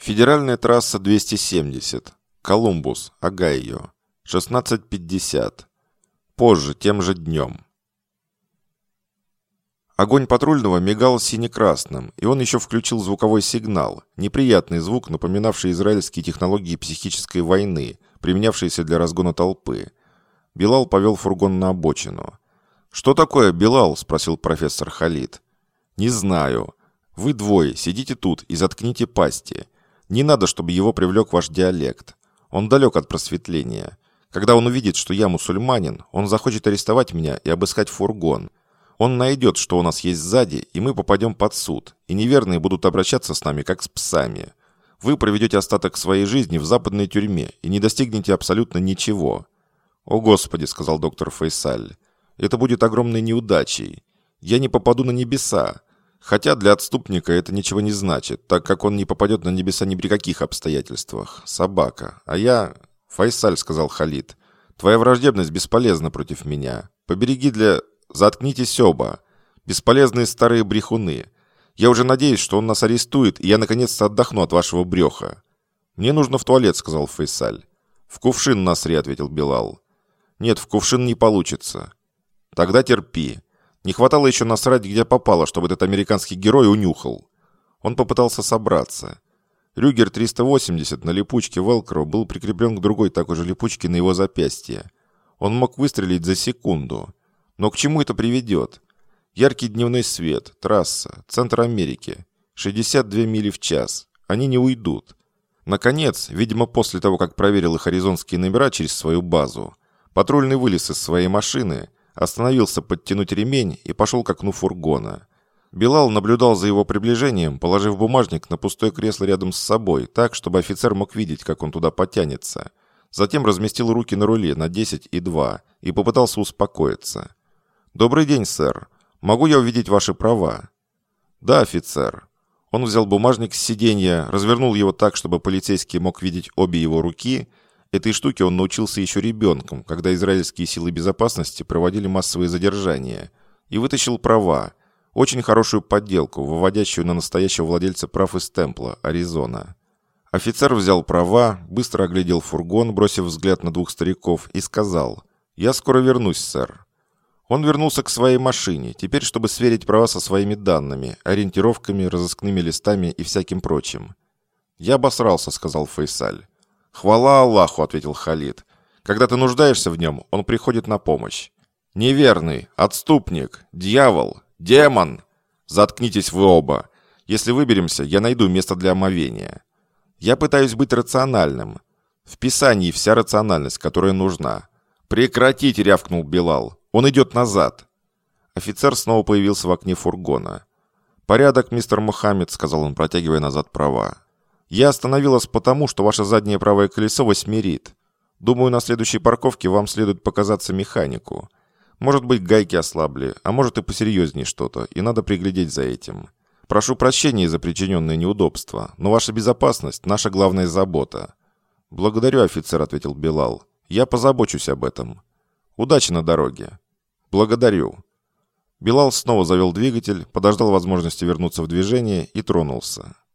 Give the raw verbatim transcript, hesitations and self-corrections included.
Федеральная трасса двести семьдесят. Колумбус, Огайо. шестнадцать пятьдесят. Позже, тем же днем. Огонь патрульного мигал сине-красным, и он еще включил звуковой сигнал, неприятный звук, напоминавший израильские технологии психической войны, применявшиеся для разгона толпы. Билал повел фургон на обочину. «Что такое, Билал?» – спросил профессор Халид. «Не знаю. Вы двое сидите тут и заткните пасти. Не надо, чтобы его привлек ваш диалект. Он далек от просветления. Когда он увидит, что я мусульманин, он захочет арестовать меня и обыскать фургон. Он найдет, что у нас есть сзади, и мы попадем под суд, и неверные будут обращаться с нами, как с псами. Вы проведете остаток своей жизни в западной тюрьме и не достигнете абсолютно ничего». «О, Господи», — сказал доктор Фейсаль, — «это будет огромной неудачей. Я не попаду на небеса. Хотя для отступника это ничего не значит, так как он не попадет на небеса ни при каких обстоятельствах. Собака. А я...» «Фейсаль», — сказал Халид, — «твоя враждебность бесполезна против меня. Побереги для...» «Заткнитесь оба. Бесполезные старые брехуны. Я уже надеюсь, что он нас арестует, и я наконец-то отдохну от вашего бреха». «Мне нужно в туалет», — сказал Фейсаль. «В кувшин, Насри», — ответил Билал. «Нет, в кувшин не получится». «Тогда терпи. Не хватало еще насрать, где попало, чтобы этот американский герой унюхал». Он попытался собраться. Рюгер триста восемьдесят на липучке Велкро был прикреплен к другой такой же липучке на его запястье. Он мог выстрелить за секунду. Но к чему это приведет? Яркий дневной свет, трасса, центр Америки. шестьдесят две мили в час. Они не уйдут. Наконец, видимо, после того, как проверил их аризонские номера через свою базу, патрульный вылез из своей машины, остановился подтянуть ремень и пошел к окну фургона. Билал наблюдал за его приближением, положив бумажник на пустое кресло рядом с собой, так, чтобы офицер мог видеть, как он туда потянется. Затем разместил руки на руле на десять и два и попытался успокоиться. «Добрый день, сэр. Могу я увидеть ваши права?» «Да, офицер». Он взял бумажник с сиденья, развернул его так, чтобы полицейский мог видеть обе его руки. Этой штуке он научился еще ребенком, когда израильские силы безопасности проводили массовые задержания, и вытащил права. Очень хорошую подделку, выводящую на настоящего владельца прав из Темпла, Аризона. Офицер взял права, быстро оглядел фургон, бросив взгляд на двух стариков, и сказал: «Я скоро вернусь, сэр». Он вернулся к своей машине, теперь чтобы сверить права со своими данными, ориентировками, разыскными листами и всяким прочим. «Я обосрался», — сказал Фейсаль. «Хвала Аллаху», — ответил Халид. «Когда ты нуждаешься в нем, он приходит на помощь». «Неверный, отступник, дьявол, демон! Заткнитесь вы оба. Если выберемся, я найду место для омовения. Я пытаюсь быть рациональным. В Писании вся рациональность, которая нужна». «Прекратите», — рявкнул Билал. «Он идет назад». Офицер снова появился в окне фургона. «Порядок, мистер Мухаммед», — сказал он, протягивая назад права. «Я остановил вас потому, что ваше заднее правое колесо восьмерит. Думаю, на следующей парковке вам следует показаться механику. Может быть, гайки ослабли, а может и посерьезнее что-то, и надо приглядеть за этим. Прошу прощения за причиненное неудобство, но ваша безопасность — наша главная забота». «Благодарю, офицер», — ответил Билал. «Я позабочусь об этом. Удачи на дороге». «Благодарю». Билал снова завел двигатель, подождал возможности вернуться в движение и тронулся.